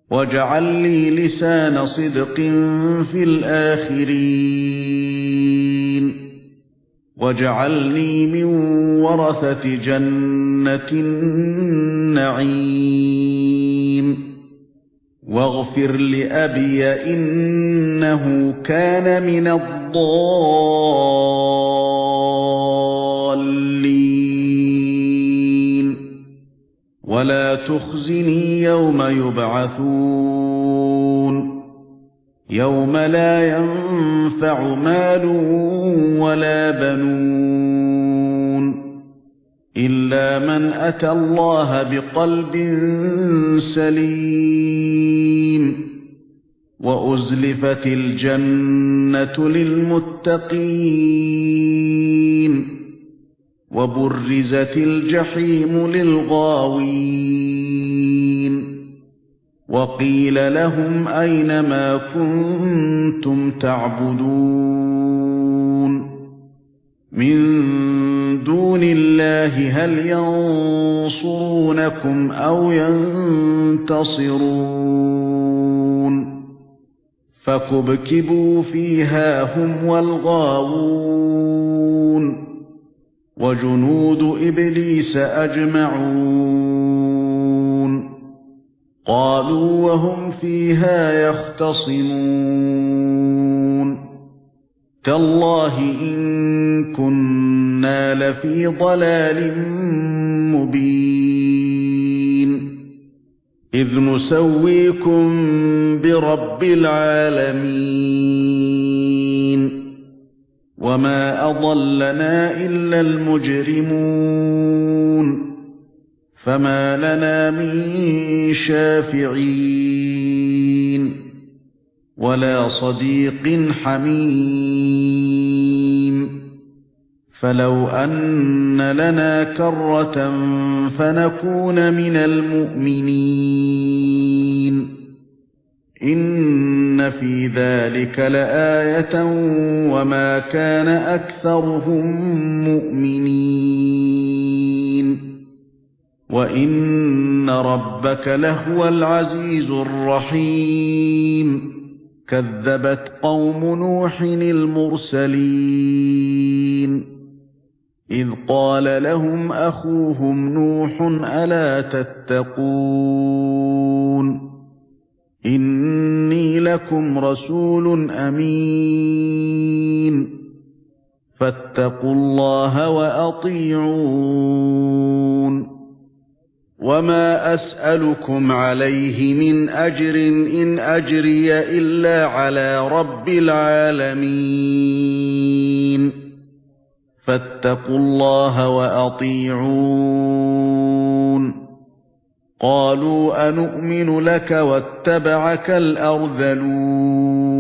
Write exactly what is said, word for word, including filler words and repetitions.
واجعل لي لسان صدق في الآخرين واجعلني من ورثة جنة النعيم واغفر لأبي إنه كان من الضالين ولا تخزني يوم يبعثون يوم لا ينفع مال ولا بنون إلا من أتى الله بقلب سليم وأزلفت الجنة للمتقين وبرزت الجحيم للغاوين وقيل لهم أين ما كنتم تعبدون من دون الله هل ينصرونكم أو ينتصرون فكبكبوا فيها هم والغاوون وجنود إبليس أجمعون قالوا وهم فيها يختصمون تالله إن كنا لفي ضلال مبين إذ نسويكم برب العالمين وما أضلنا إلا المجرمون فما لنا من شافعين ولا صديق حميم فلو أن لنا كرة فنكون من المؤمنين إن في ذلك لآية وما كان أكثرهم مؤمنين وإن ربك لهو العزيز الرحيم كذبت قوم نوح المرسلين إذ قال لهم أخوهم نوح ألا تتقون إني لكم رسول أمين فاتقوا الله وأطيعون وما أسألكم عليه من أجر إن أجري إلا على رب العالمين فاتقوا الله وأطيعون قالوا أنؤمن لك واتبعك الأرذلون